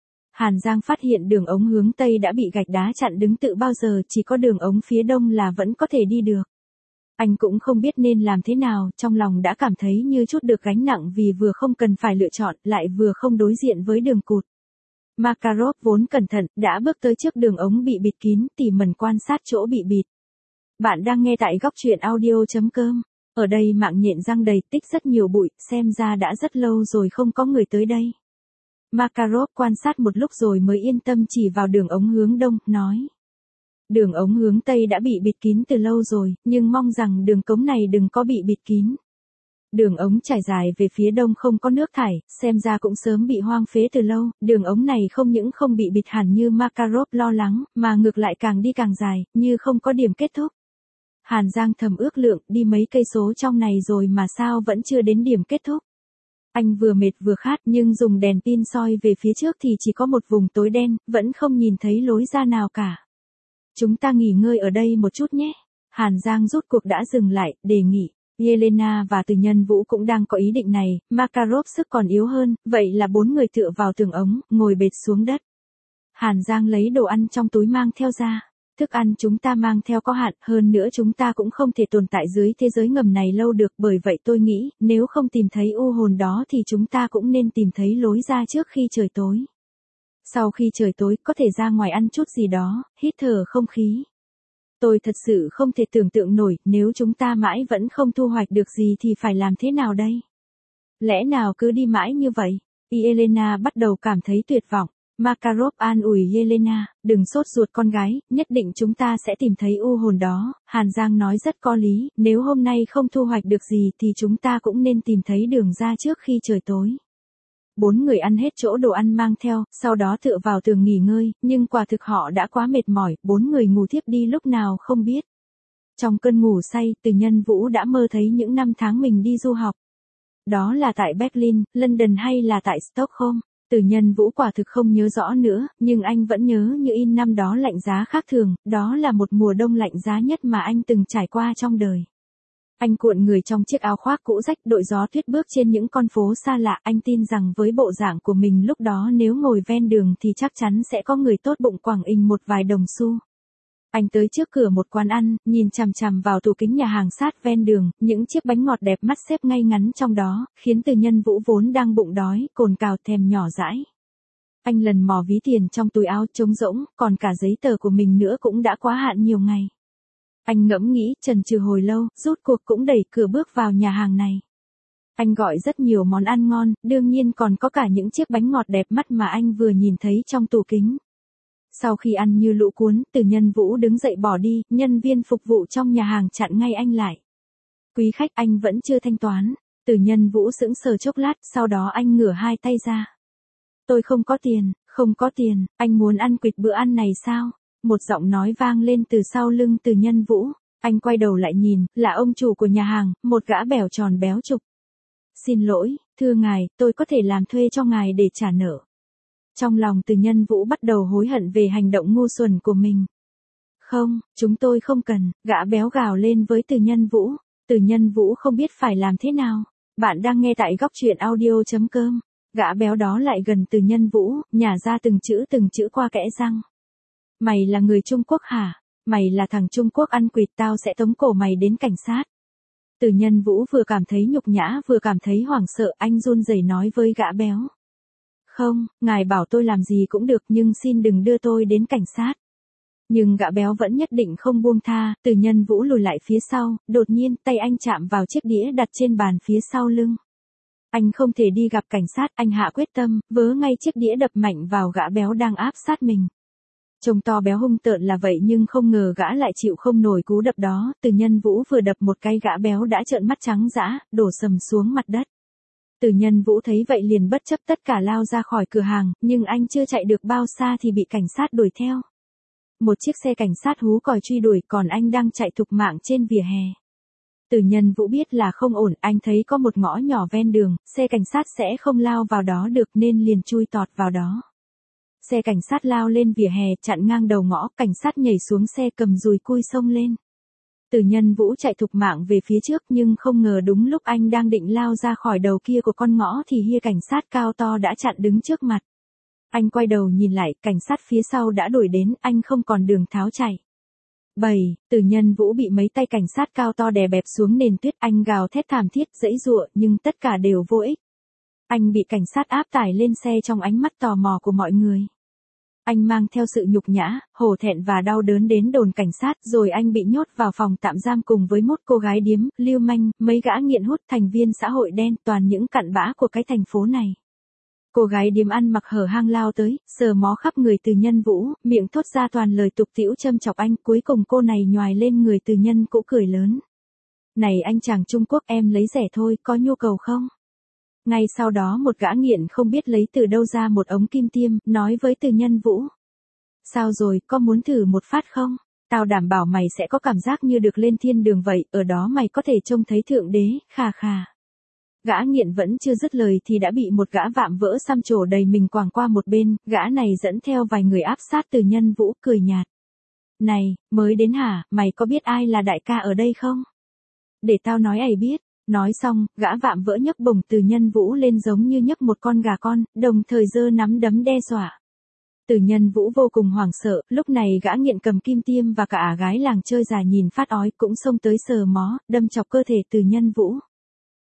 Speaker 1: Hàn Giang phát hiện đường ống hướng tây đã bị gạch đá chặn đứng từ bao giờ, chỉ có đường ống phía đông là vẫn có thể đi được. Anh cũng không biết nên làm thế nào, trong lòng đã cảm thấy như chút được gánh nặng vì vừa không cần phải lựa chọn, lại vừa không đối diện với đường cụt. Makarov vốn cẩn thận, đã bước tới trước đường ống bị bịt kín, tỉ mẩn quan sát chỗ bị bịt. Bạn đang nghe tại góc truyện audio.com. Ở đây mạng nhện răng đầy, tích rất nhiều bụi, xem ra đã rất lâu rồi không có người tới đây. Makarov quan sát một lúc rồi mới yên tâm chỉ vào đường ống hướng đông, nói. Đường ống hướng tây đã bị bịt kín từ lâu rồi, nhưng mong rằng đường cống này đừng có bị bịt kín. Đường ống trải dài về phía đông không có nước thải, xem ra cũng sớm bị hoang phế từ lâu, đường ống này không những không bị bịt hẳn như Makarov lo lắng, mà ngược lại càng đi càng dài, như không có điểm kết thúc. Hàn Giang thầm ước lượng, đi mấy cây số trong này rồi mà sao vẫn chưa đến điểm kết thúc. Anh vừa mệt vừa khát nhưng dùng đèn pin soi về phía trước thì chỉ có một vùng tối đen, vẫn không nhìn thấy lối ra nào cả. Chúng ta nghỉ ngơi ở đây một chút nhé. Hàn Giang rút cuộc đã dừng lại, đề nghị. Yelena và Từ Nhân Vũ cũng đang có ý định này, Makarov sức còn yếu hơn, vậy là 4 người tựa vào tường ống, ngồi bệt xuống đất. Hàn Giang lấy đồ ăn trong túi mang theo ra. Thức ăn chúng ta mang theo có hạn, hơn nữa chúng ta cũng không thể tồn tại dưới thế giới ngầm này lâu được, bởi vậy tôi nghĩ, nếu không tìm thấy u hồn đó thì chúng ta cũng nên tìm thấy lối ra trước khi trời tối. Sau khi trời tối có thể ra ngoài ăn chút gì đó, hít thở không khí. Tôi thật sự không thể tưởng tượng nổi, nếu chúng ta mãi vẫn không thu hoạch được gì thì phải làm thế nào đây? Lẽ nào cứ đi mãi như vậy? Elena bắt đầu cảm thấy tuyệt vọng. Makarov an ủi Elena, đừng sốt ruột con gái, nhất định chúng ta sẽ tìm thấy u hồn đó. Hàn Giang nói rất có lý, nếu hôm nay không thu hoạch được gì thì chúng ta cũng nên tìm thấy đường ra trước khi trời tối. 4 người ăn hết chỗ đồ ăn mang theo, sau đó tựa vào tường nghỉ ngơi, nhưng quả thực họ đã quá mệt mỏi, 4 người ngủ thiếp đi lúc nào không biết. Trong cơn ngủ say, Từ Nhân Vũ đã mơ thấy những năm tháng mình đi du học. Đó là tại Berlin, London hay là tại Stockholm? Từ Nhân Vũ quả thực không nhớ rõ nữa, nhưng anh vẫn nhớ như in năm đó lạnh giá khác thường, đó là một mùa đông lạnh giá nhất mà anh từng trải qua trong đời. Anh cuộn người trong chiếc áo khoác cũ rách, đội gió tuyết bước trên những con phố xa lạ, anh tin rằng với bộ dạng của mình lúc đó nếu ngồi ven đường thì chắc chắn sẽ có người tốt bụng quẳng ình một vài đồng xu. Anh tới trước cửa một quán ăn, nhìn chằm chằm vào tủ kính nhà hàng sát ven đường, những chiếc bánh ngọt đẹp mắt xếp ngay ngắn trong đó, khiến Từ Nhân Vũ vốn đang bụng đói, cồn cào thèm nhỏ dãi. Anh lần mò ví tiền trong túi áo trống rỗng, còn cả giấy tờ của mình nữa cũng đã quá hạn nhiều ngày. Anh ngẫm nghĩ, chần chừ hồi lâu, rút cuộc cũng đẩy cửa bước vào nhà hàng này. Anh gọi rất nhiều món ăn ngon, đương nhiên còn có cả những chiếc bánh ngọt đẹp mắt mà anh vừa nhìn thấy trong tủ kính. Sau khi ăn như lũ cuốn, Từ Nhân Vũ đứng dậy bỏ đi, nhân viên phục vụ trong nhà hàng chặn ngay anh lại. Quý khách, anh vẫn chưa thanh toán. Từ Nhân Vũ sững sờ chốc lát, sau đó anh ngửa hai tay ra. Tôi không có tiền, không có tiền, anh muốn ăn quỵt bữa ăn này sao? Một giọng nói vang lên từ sau lưng Từ Nhân Vũ. Anh quay đầu lại nhìn, là ông chủ của nhà hàng, một gã bèo tròn béo trục. Xin lỗi, thưa ngài, tôi có thể làm thuê cho ngài để trả nợ. Trong lòng Từ Nhân Vũ bắt đầu hối hận về hành động ngu xuẩn của mình. Không, chúng tôi không cần, gã béo gào lên với Từ Nhân Vũ. Từ Nhân Vũ không biết phải làm thế nào. Bạn đang nghe tại góc truyện audio.com. Gã béo đó lại gần Từ Nhân Vũ, nhả ra từng chữ qua kẽ răng. Mày là người Trung Quốc hả? Mày là thằng Trung Quốc ăn quỵt, tao sẽ tống cổ mày đến cảnh sát. Từ Nhân Vũ vừa cảm thấy nhục nhã vừa cảm thấy hoảng sợ, anh run rẩy nói với gã béo. Không, ngài bảo tôi làm gì cũng được nhưng xin đừng đưa tôi đến cảnh sát. Nhưng gã béo vẫn nhất định không buông tha, Từ Nhân Vũ lùi lại phía sau, đột nhiên tay anh chạm vào chiếc đĩa đặt trên bàn phía sau lưng. Anh không thể đi gặp cảnh sát, anh hạ quyết tâm, vớ ngay chiếc đĩa đập mạnh vào gã béo đang áp sát mình. Trông to béo hung tợn là vậy nhưng không ngờ gã lại chịu không nổi cú đập đó, Từ Nhân Vũ vừa đập một cái gã béo đã trợn mắt trắng dã, đổ sầm xuống mặt đất. Từ Nhân Vũ thấy vậy liền bất chấp tất cả lao ra khỏi cửa hàng, nhưng anh chưa chạy được bao xa thì bị cảnh sát đuổi theo. Một chiếc xe cảnh sát hú còi truy đuổi còn anh đang chạy thục mạng trên vỉa hè. Từ Nhân Vũ biết là không ổn, anh thấy có một ngõ nhỏ ven đường, xe cảnh sát sẽ không lao vào đó được nên liền chui tọt vào đó. Xe cảnh sát lao lên vỉa hè chặn ngang đầu ngõ, cảnh sát nhảy xuống xe cầm dùi cui xông lên. Từ Nhân Vũ chạy thục mạng về phía trước nhưng không ngờ đúng lúc anh đang định lao ra khỏi đầu kia của con ngõ thì hia cảnh sát cao to đã chặn đứng trước mặt. Anh quay đầu nhìn lại, cảnh sát phía sau đã đuổi đến, anh không còn đường tháo chạy. Từ Nhân Vũ bị mấy tay cảnh sát cao to đè bẹp xuống nền tuyết, anh gào thét thảm thiết giãy giụa nhưng tất cả đều vô ích. Anh bị cảnh sát áp tải lên xe trong ánh mắt tò mò của mọi người. Anh mang theo sự nhục nhã, hổ thẹn và đau đớn đến đồn cảnh sát rồi anh bị nhốt vào phòng tạm giam cùng với một cô gái điếm, lưu manh, mấy gã nghiện hút thành viên xã hội đen, toàn những cặn bã của cái thành phố này. Cô gái điếm ăn mặc hở hang lao tới, sờ mó khắp người Từ Nhân Vũ, miệng thốt ra toàn lời tục tĩu châm chọc anh, cuối cùng cô này nhoài lên người Từ Nhân Vũ cười lớn. Này anh chàng Trung Quốc, em lấy rẻ thôi, có nhu cầu không? Ngay sau đó một gã nghiện không biết lấy từ đâu ra một ống kim tiêm, nói với Từ Nhân Vũ. Sao rồi, có muốn thử một phát không? Tao đảm bảo mày sẽ có cảm giác như được lên thiên đường vậy, ở đó mày có thể trông thấy thượng đế, khà khà. Gã nghiện vẫn chưa dứt lời thì đã bị một gã vạm vỡ xăm trổ đầy mình quàng qua một bên, gã này dẫn theo vài người áp sát Từ Nhân Vũ, cười nhạt. Này, mới đến hả, mày có biết ai là đại ca ở đây không? Để tao nói ấy biết. Nói xong, gã vạm vỡ nhấc bổng Từ Nhân Vũ lên giống như nhấc một con gà con, đồng thời giơ nắm đấm đe dọa. Từ Nhân Vũ vô cùng hoảng sợ, lúc này gã nghiện cầm kim tiêm và cả gái làng chơi già nhìn phát ói cũng xông tới sờ mó, đâm chọc cơ thể Từ Nhân Vũ.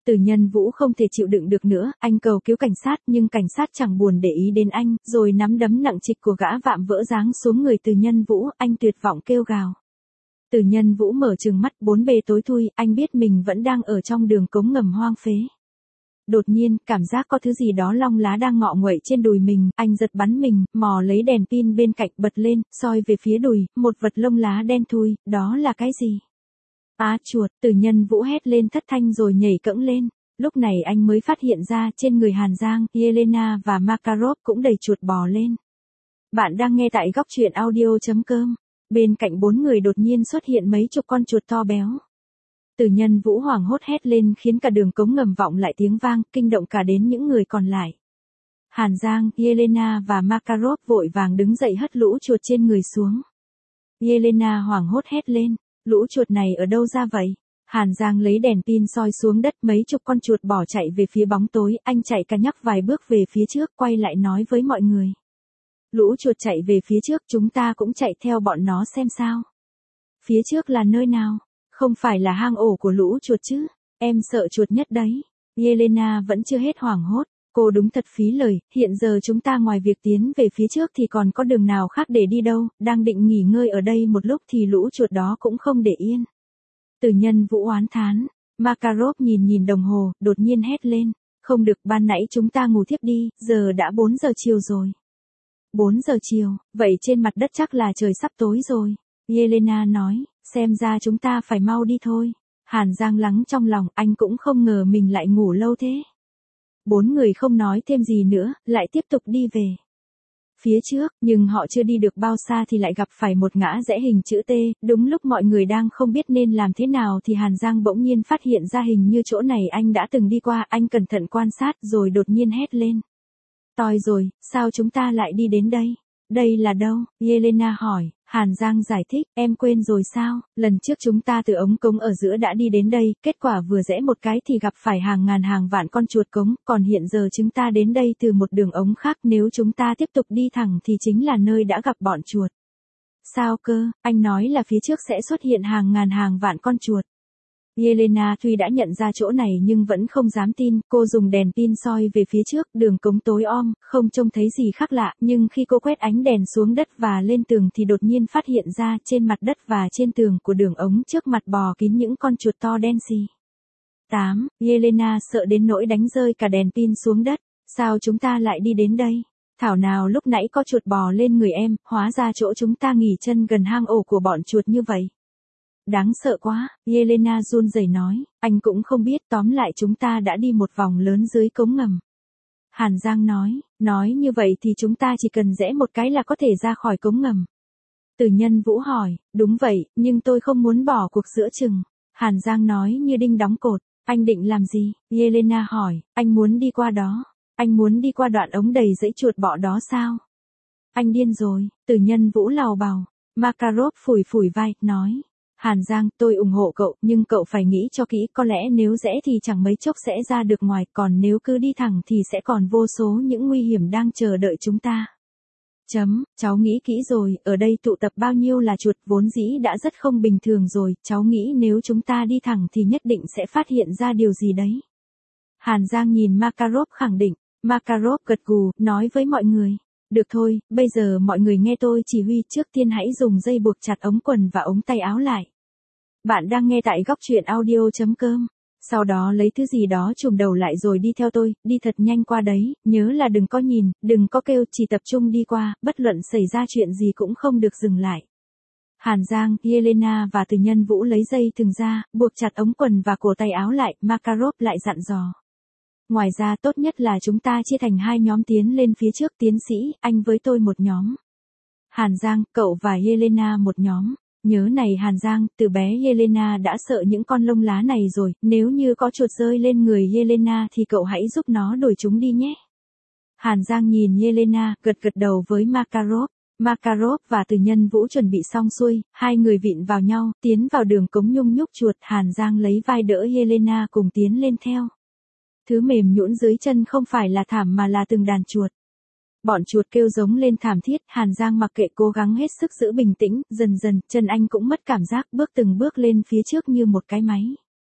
Speaker 1: Từ Nhân Vũ không thể chịu đựng được nữa, anh cầu cứu cảnh sát nhưng cảnh sát chẳng buồn để ý đến anh, rồi nắm đấm nặng trịch của gã vạm vỡ giáng xuống người Từ Nhân Vũ, anh tuyệt vọng kêu gào. Từ Nhân Vũ mở trừng mắt, bốn bề tối thui, anh biết mình vẫn đang ở trong đường cống ngầm hoang phế. Đột nhiên, cảm giác có thứ gì đó long lá đang ngọ nguậy trên đùi mình, anh giật bắn mình, mò lấy đèn pin bên cạnh bật lên, soi về phía đùi, một vật lông lá đen thui, đó là cái gì? Chuột, Từ Nhân Vũ hét lên thất thanh rồi nhảy cẫng lên. Lúc này anh mới phát hiện ra trên người Hàn Giang, Yelena và Makarov cũng đầy chuột bò lên. Bạn đang nghe tại góc truyện audio.com. Bên cạnh bốn người đột nhiên xuất hiện mấy chục con chuột to béo. Từ Nhân Vũ hoảng hốt hét lên khiến cả đường cống ngầm vọng lại tiếng vang, kinh động cả đến những người còn lại. Hàn Giang, Yelena và Makarov vội vàng đứng dậy hất lũ chuột trên người xuống. Yelena hoảng hốt hét lên, lũ chuột này ở đâu ra vậy? Hàn Giang lấy đèn pin soi xuống đất, mấy chục con chuột bỏ chạy về phía bóng tối, anh chạy cả nhắc vài bước về phía trước, quay lại nói với mọi người. Lũ chuột chạy về phía trước, chúng ta cũng chạy theo bọn nó xem sao. Phía trước là nơi nào? Không phải là hang ổ của lũ chuột chứ? Em sợ chuột nhất đấy. Yelena vẫn chưa hết hoảng hốt. Cô đúng thật phí lời, hiện giờ chúng ta ngoài việc tiến về phía trước thì còn có đường nào khác để đi đâu, đang định nghỉ ngơi ở đây một lúc thì lũ chuột đó cũng không để yên. Từ Nhân Vũ oán thán, Makarov nhìn đồng hồ, đột nhiên hét lên, không được, ban nãy chúng ta ngủ thiếp đi, giờ đã 4 giờ chiều rồi. 4 giờ chiều, vậy trên mặt đất chắc là trời sắp tối rồi. Yelena nói, xem ra chúng ta phải mau đi thôi. Hàn Giang lắng trong lòng, anh cũng không ngờ mình lại ngủ lâu thế. Bốn người không nói thêm gì nữa, lại tiếp tục đi về. Phía trước, nhưng họ chưa đi được bao xa thì lại gặp phải một ngã rẽ hình chữ T, đúng lúc mọi người đang không biết nên làm thế nào thì Hàn Giang bỗng nhiên phát hiện ra hình như chỗ này anh đã từng đi qua, anh cẩn thận quan sát rồi đột nhiên hét lên. Toi rồi, sao chúng ta lại đi đến đây? Đây là đâu? Yelena hỏi. Hàn Giang giải thích, em quên rồi sao? Lần trước chúng ta từ ống cống ở giữa đã đi đến đây, kết quả vừa rẽ một cái thì gặp phải hàng ngàn hàng vạn con chuột cống, còn hiện giờ chúng ta đến đây từ một đường ống khác, nếu chúng ta tiếp tục đi thẳng thì chính là nơi đã gặp bọn chuột. Sao cơ? Anh nói là phía trước sẽ xuất hiện hàng ngàn hàng vạn con chuột. Yelena tuy đã nhận ra chỗ này nhưng vẫn không dám tin, cô dùng đèn pin soi về phía trước, đường cống tối om, không trông thấy gì khác lạ, nhưng khi cô quét ánh đèn xuống đất và lên tường thì đột nhiên phát hiện ra trên mặt đất và trên tường của đường ống trước mặt bò kín những con chuột to đen xì. 8. Yelena sợ đến nỗi đánh rơi cả đèn pin xuống đất, sao chúng ta lại đi đến đây? Thảo nào lúc nãy có chuột bò lên người em, hóa ra chỗ chúng ta nghỉ chân gần hang ổ của bọn chuột như vậy. Đáng sợ quá, Yelena run rẩy nói, anh cũng không biết, tóm lại chúng ta đã đi một vòng lớn dưới cống ngầm. Hàn Giang nói như vậy thì chúng ta chỉ cần rẽ một cái là có thể ra khỏi cống ngầm. Từ Nhân Vũ hỏi, đúng vậy, nhưng tôi không muốn bỏ cuộc giữa chừng. Hàn Giang nói như đinh đóng cột, anh định làm gì? Yelena hỏi, anh muốn đi qua đó. Anh muốn đi qua đoạn ống đầy dãy chuột bọ đó sao? Anh điên rồi, Từ Nhân Vũ lào bào. Makarov phủi vai, nói. Hàn Giang, tôi ủng hộ cậu, nhưng cậu phải nghĩ cho kỹ, có lẽ nếu rẽ thì chẳng mấy chốc sẽ ra được ngoài, còn nếu cứ đi thẳng thì sẽ còn vô số những nguy hiểm đang chờ đợi chúng ta. Cháu nghĩ kỹ rồi, ở đây tụ tập bao nhiêu là chuột, vốn dĩ đã rất không bình thường rồi, cháu nghĩ nếu chúng ta đi thẳng thì nhất định sẽ phát hiện ra điều gì đấy. Hàn Giang nhìn Makarov khẳng định, Makarov gật gù, nói với mọi người. Được thôi, bây giờ mọi người nghe tôi chỉ huy, trước tiên hãy dùng dây buộc chặt ống quần và ống tay áo lại. Bạn đang nghe tại góc truyện audio.com. Sau đó lấy thứ gì đó trùm đầu lại rồi đi theo tôi, đi thật nhanh qua đấy, nhớ là đừng có nhìn, đừng có kêu, chỉ tập trung đi qua, bất luận xảy ra chuyện gì cũng không được dừng lại. Hàn Giang, Yelena và Từ Nhân Vũ lấy dây thừng ra, buộc chặt ống quần và cổ tay áo lại, Makarov lại dặn dò. Ngoài ra tốt nhất là chúng ta chia thành hai nhóm tiến lên phía trước, tiến sĩ, anh với tôi một nhóm. Hàn Giang, cậu và Yelena một nhóm. Nhớ này Hàn Giang, từ bé Yelena đã sợ những con lông lá này rồi, nếu như có chuột rơi lên người Yelena thì cậu hãy giúp nó đuổi chúng đi nhé. Hàn Giang nhìn Yelena, gật đầu với Makarov. Makarov và Từ Nhân Vũ chuẩn bị xong xuôi, hai người vịn vào nhau, tiến vào đường cống nhung nhúc chuột, Hàn Giang lấy vai đỡ Yelena cùng tiến lên theo. Thứ mềm nhũn dưới chân không phải là thảm mà là từng đàn chuột. Bọn chuột kêu giống lên thảm thiết, Hàn Giang mặc kệ cố gắng hết sức giữ bình tĩnh, dần dần, chân anh cũng mất cảm giác, bước từng bước lên phía trước như một cái máy.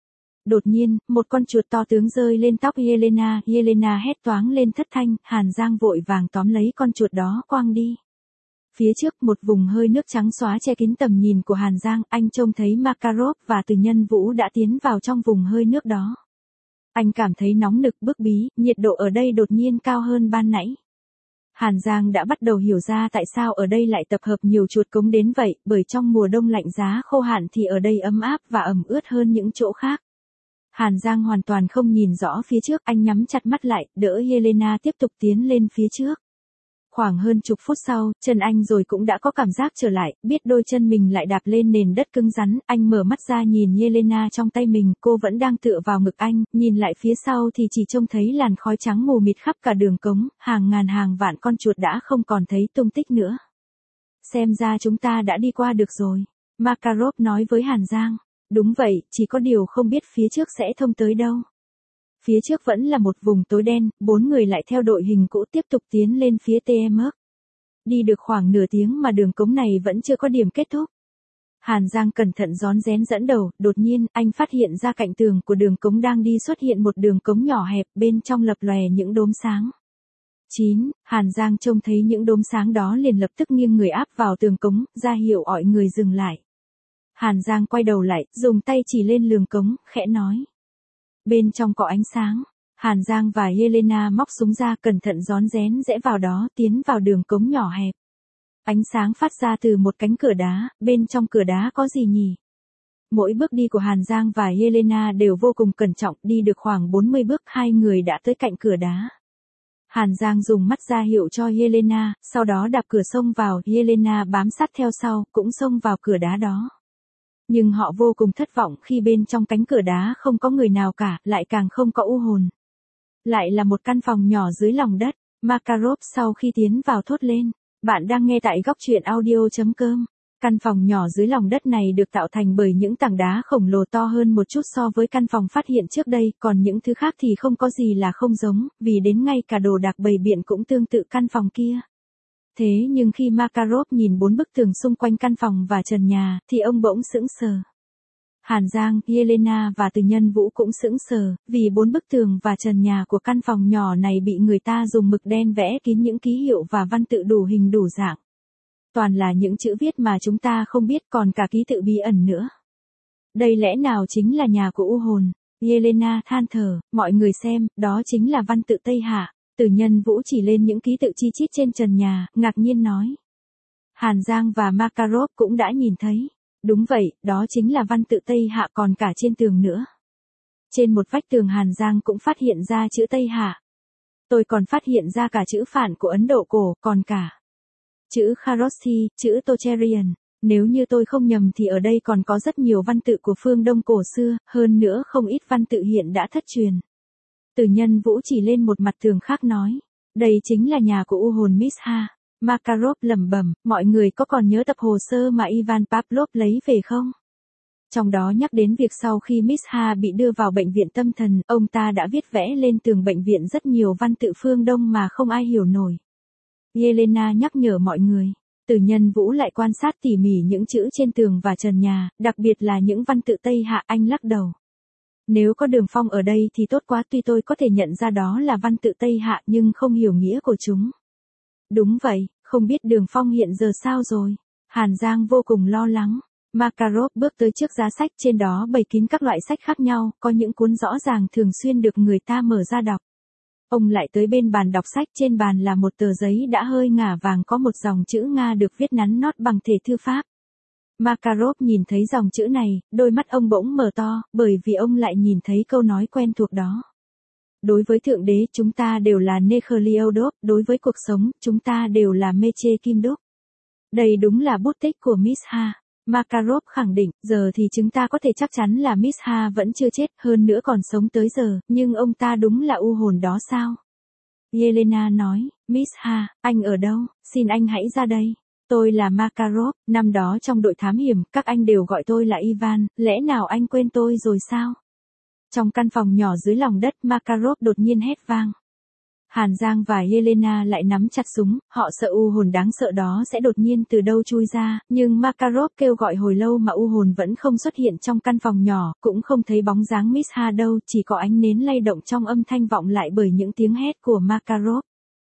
Speaker 1: Đột nhiên, một con chuột to tướng rơi lên tóc Yelena, Yelena hét toáng lên thất thanh, Hàn Giang vội vàng tóm lấy con chuột đó quăng đi. Phía trước một vùng hơi nước trắng xóa che kín tầm nhìn của Hàn Giang, anh trông thấy Makarov và Từ Nhân Vũ đã tiến vào trong vùng hơi nước đó. Anh cảm thấy nóng nực bức bí, nhiệt độ ở đây đột nhiên cao hơn ban nãy. Hàn Giang đã bắt đầu hiểu ra tại sao ở đây lại tập hợp nhiều chuột cống đến vậy, bởi trong mùa đông lạnh giá khô hạn thì ở đây ấm áp và ẩm ướt hơn những chỗ khác. Hàn Giang hoàn toàn không nhìn rõ phía trước, anh nhắm chặt mắt lại, đỡ Yelena tiếp tục tiến lên phía trước. Khoảng hơn chục phút sau, chân anh rồi cũng đã có cảm giác trở lại, biết đôi chân mình lại đạp lên nền đất cứng rắn, anh mở mắt ra nhìn Yelena trong tay mình, cô vẫn đang tựa vào ngực anh, nhìn lại phía sau thì chỉ trông thấy làn khói trắng mù mịt khắp cả đường cống, hàng ngàn hàng vạn con chuột đã không còn thấy tung tích nữa. Xem ra chúng ta đã đi qua được rồi, Makarov nói với Hàn Giang. Đúng vậy, chỉ có điều không biết phía trước sẽ thông tới đâu. Phía trước vẫn là một vùng tối đen, 4 người lại theo đội hình cũ tiếp tục tiến lên phía TMX. Đi được khoảng nửa tiếng mà đường cống này vẫn chưa có điểm kết thúc. Hàn Giang cẩn thận rón rén dẫn đầu, đột nhiên anh phát hiện ra cạnh tường của đường cống đang đi xuất hiện một đường cống nhỏ hẹp, bên trong lập lòe những đốm sáng. 9. Hàn Giang trông thấy những đốm sáng đó liền lập tức nghiêng người áp vào tường cống, ra hiệu mọi người dừng lại. Hàn Giang quay đầu lại, dùng tay chỉ lên lường cống, khẽ nói. Bên trong có ánh sáng. Hàn Giang và Yelena móc súng ra, cẩn thận rón rén rẽ vào đó, tiến vào đường cống nhỏ hẹp. Ánh sáng phát ra từ một cánh cửa đá, bên trong cửa đá có gì nhỉ? Mỗi bước đi của Hàn Giang và Yelena đều vô cùng cẩn trọng, đi được khoảng 40 bước, hai người đã tới cạnh cửa đá. Hàn Giang dùng mắt ra hiệu cho Yelena, sau đó đạp cửa xông vào, Yelena bám sát theo sau, cũng xông vào cửa đá đó. Nhưng họ vô cùng thất vọng khi bên trong cánh cửa đá không có người nào cả, lại càng không có u hồn. Lại là một căn phòng nhỏ dưới lòng đất, Makarov sau khi tiến vào thốt lên. Bạn đang nghe tại góc truyện audio.com. Căn phòng nhỏ dưới lòng đất này được tạo thành bởi những tảng đá khổng lồ to hơn một chút so với căn phòng phát hiện trước đây, còn những thứ khác thì không có gì là không giống, vì đến ngay cả đồ đạc bày biện cũng tương tự căn phòng kia. Thế nhưng khi Makarov nhìn 4 bức tường xung quanh căn phòng và trần nhà, thì ông bỗng sững sờ. Hàn Giang, Yelena và Từ Nhân Vũ cũng sững sờ, vì 4 bức tường và trần nhà của căn phòng nhỏ này bị người ta dùng mực đen vẽ kín những ký hiệu và văn tự đủ hình đủ dạng. Toàn là những chữ viết mà chúng ta không biết, còn cả ký tự bí ẩn nữa. Đây lẽ nào chính là nhà của u hồn? Yelena than thở, mọi người xem, đó chính là văn tự Tây Hạ. Từ Nhân Vũ chỉ lên những ký tự chi chít trên trần nhà, ngạc nhiên nói. Hàn Giang và Makarov cũng đã nhìn thấy. Đúng vậy, đó chính là văn tự Tây Hạ, còn cả trên tường nữa. Trên một vách tường Hàn Giang cũng phát hiện ra chữ Tây Hạ. Tôi còn phát hiện ra cả chữ phản của Ấn Độ cổ, còn cả chữ Kharosthi, chữ Tocherian. Nếu như tôi không nhầm thì ở đây còn có rất nhiều văn tự của phương Đông cổ xưa, hơn nữa không ít văn tự hiện đã thất truyền. Từ Nhân Vũ chỉ lên một mặt tường khác nói. Đây chính là nhà của u hồn Misha. Makarov lẩm bẩm, mọi người có còn nhớ tập hồ sơ mà Ivan Pavlov lấy về không? Trong đó nhắc đến việc sau khi Misha bị đưa vào bệnh viện tâm thần, ông ta đã viết vẽ lên tường bệnh viện rất nhiều văn tự phương Đông mà không ai hiểu nổi. Yelena nhắc nhở mọi người. Từ Nhân Vũ lại quan sát tỉ mỉ những chữ trên tường và trần nhà, đặc biệt là những văn tự Tây Hạ, anh lắc đầu. Nếu có Đường Phong ở đây thì tốt quá, tuy tôi có thể nhận ra đó là văn tự Tây Hạ nhưng không hiểu nghĩa của chúng. Đúng vậy, không biết Đường Phong hiện giờ sao rồi? Hàn Giang vô cùng lo lắng. Makarov bước tới trước giá sách, trên đó bày kín các loại sách khác nhau, có những cuốn rõ ràng thường xuyên được người ta mở ra đọc. Ông lại tới bên bàn đọc sách, trên bàn là một tờ giấy đã hơi ngả vàng, có một dòng chữ Nga được viết nắn nót bằng thể thư pháp. Makarov nhìn thấy dòng chữ này, đôi mắt ông bỗng mở to, bởi vì ông lại nhìn thấy câu nói quen thuộc đó. Đối với Thượng Đế, chúng ta đều là Nekhliodov, đối với cuộc sống, chúng ta đều là Meche Kim Đúc. Đây đúng là bút tích của Misha. Makarov khẳng định, giờ thì chúng ta có thể chắc chắn là Misha vẫn chưa chết, hơn nữa còn sống tới giờ, nhưng ông ta đúng là u hồn đó sao? Yelena nói, Misha, anh ở đâu, xin anh hãy ra đây. Tôi là Makarov, năm đó trong đội thám hiểm, các anh đều gọi tôi là Ivan, lẽ nào anh quên tôi rồi sao? Trong căn phòng nhỏ dưới lòng đất, Makarov đột nhiên hét vang. Hàn Giang và Yelena lại nắm chặt súng, họ sợ u hồn đáng sợ đó sẽ đột nhiên từ đâu chui ra, nhưng Makarov kêu gọi hồi lâu mà u hồn vẫn không xuất hiện trong căn phòng nhỏ, cũng không thấy bóng dáng Miss Ha đâu, chỉ có ánh nến lay động trong âm thanh vọng lại bởi những tiếng hét của Makarov.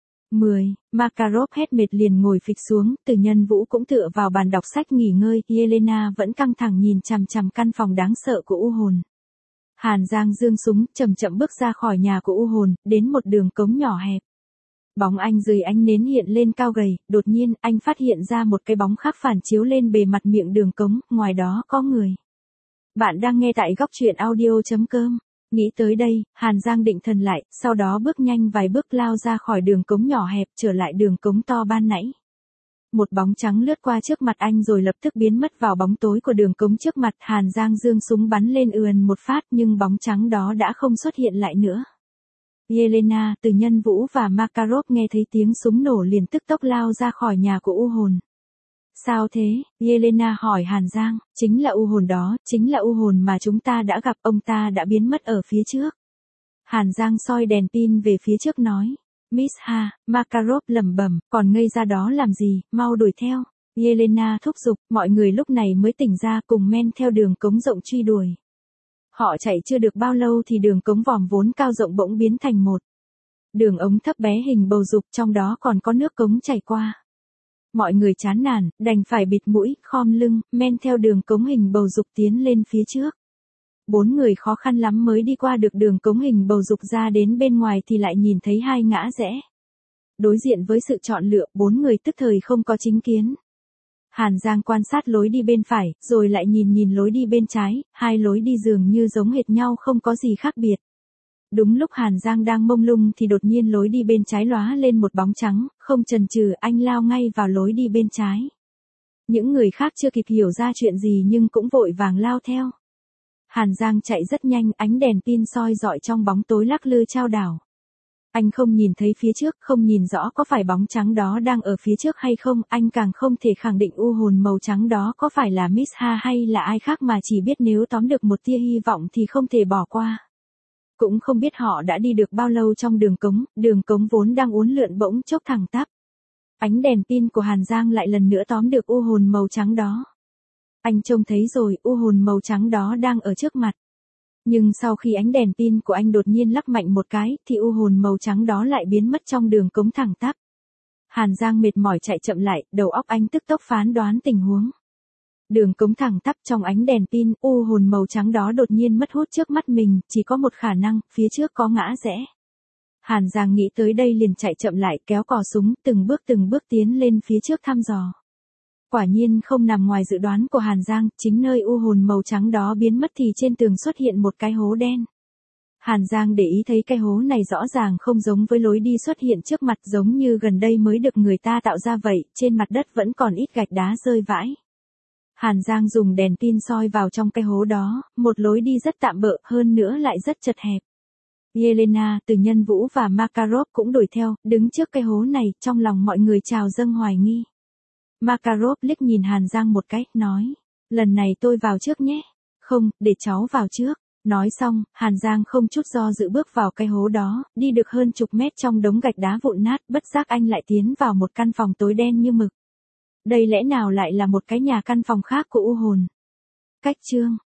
Speaker 1: 10. Makarov hét mệt liền ngồi phịch xuống, Từ Nhân Vũ cũng tựa vào bàn đọc sách nghỉ ngơi, Yelena vẫn căng thẳng nhìn chằm chằm căn phòng đáng sợ của u hồn. Hàn Giang giương súng, chậm chậm bước ra khỏi nhà của u hồn, đến một đường cống nhỏ hẹp. Bóng anh dưới ánh nến hiện lên cao gầy, đột nhiên anh phát hiện ra một cái bóng khác phản chiếu lên bề mặt miệng đường cống, ngoài đó có người. Bạn đang nghe tại góc truyện audio.com. Nghĩ tới đây, Hàn Giang định thần lại, sau đó bước nhanh vài bước lao ra khỏi đường cống nhỏ hẹp trở lại đường cống to ban nãy. Một bóng trắng lướt qua trước mặt anh rồi lập tức biến mất vào bóng tối của đường cống trước mặt. Hàn Giang giương súng bắn lên ườn một phát nhưng bóng trắng đó đã không xuất hiện lại nữa. Yelena, Từ Nhân Vũ và Makarov nghe thấy tiếng súng nổ liền tức tốc lao ra khỏi nhà của u hồn. Sao thế? Yelena hỏi Hàn Giang. Chính là u hồn đó, chính là u hồn mà chúng ta đã gặp, ông ta đã biến mất ở phía trước. Hàn Giang soi đèn pin về phía trước nói. Miss Ha, Makarov lẩm bẩm, còn ngây ra đó làm gì, mau đuổi theo. Yelena thúc giục, mọi người lúc này mới tỉnh ra cùng men theo đường cống rộng truy đuổi. Họ chạy chưa được bao lâu thì đường cống vòm vốn cao rộng bỗng biến thành một đường ống thấp bé hình bầu dục, trong đó còn có nước cống chảy qua. Mọi người chán nản, đành phải bịt mũi, khom lưng, men theo đường cống hình bầu dục tiến lên phía trước. 4 người khó khăn lắm mới đi qua được đường cống hình bầu dục, ra đến bên ngoài thì lại nhìn thấy hai ngã rẽ. Đối diện với sự chọn lựa, 4 người tức thời không có chính kiến. Hàn Giang quan sát lối đi bên phải, rồi lại nhìn lối đi bên trái, hai lối đi dường như giống hệt nhau không có gì khác biệt. Đúng lúc Hàn Giang đang mông lung thì đột nhiên lối đi bên trái lóa lên một bóng trắng, không chần chừ anh lao ngay vào lối đi bên trái. Những người khác chưa kịp hiểu ra chuyện gì nhưng cũng vội vàng lao theo. Hàn Giang chạy rất nhanh, ánh đèn pin soi rọi trong bóng tối lắc lư chao đảo. Anh không nhìn thấy phía trước, không nhìn rõ có phải bóng trắng đó đang ở phía trước hay không, anh càng không thể khẳng định u hồn màu trắng đó có phải là Miss Ha hay là ai khác, mà chỉ biết nếu tóm được một tia hy vọng thì không thể bỏ qua. Cũng không biết họ đã đi được bao lâu trong đường cống vốn đang uốn lượn bỗng chốc thẳng tắp. Ánh đèn pin của Hàn Giang lại lần nữa tóm được u hồn màu trắng đó. Anh trông thấy rồi, u hồn màu trắng đó đang ở trước mặt. Nhưng sau khi ánh đèn pin của anh đột nhiên lắc mạnh một cái, thì u hồn màu trắng đó lại biến mất trong đường cống thẳng tắp. Hàn Giang mệt mỏi chạy chậm lại, đầu óc anh tức tốc phán đoán tình huống. Đường cống thẳng tắp trong ánh đèn pin, u hồn màu trắng đó đột nhiên mất hút trước mắt mình, chỉ có một khả năng, phía trước có ngã rẽ. Hàn Giang nghĩ tới đây liền chạy chậm lại, kéo cò súng, từng bước tiến lên phía trước thăm dò. Quả nhiên không nằm ngoài dự đoán của Hàn Giang, chính nơi u hồn màu trắng đó biến mất thì trên tường xuất hiện một cái hố đen. Hàn Giang để ý thấy cái hố này rõ ràng không giống với lối đi xuất hiện trước mặt, giống như gần đây mới được người ta tạo ra vậy, trên mặt đất vẫn còn ít gạch đá rơi vãi. Hàn Giang dùng đèn pin soi vào trong cái hố đó, một lối đi rất tạm bợ, hơn nữa lại rất chật hẹp. Yelena, Từ Nhân Vũ và Makarov cũng đuổi theo, đứng trước cái hố này, trong lòng mọi người trào dâng hoài nghi. Makarov liếc nhìn Hàn Giang một cái, nói, lần này tôi vào trước nhé. Không, để cháu vào trước. Nói xong, Hàn Giang không chút do dự bước vào cái hố đó, đi được hơn chục mét trong đống gạch đá vụn nát, bất giác anh lại tiến vào một căn phòng tối đen như mực. Đây lẽ nào lại là một cái nhà căn phòng khác của u hồn? Cách chương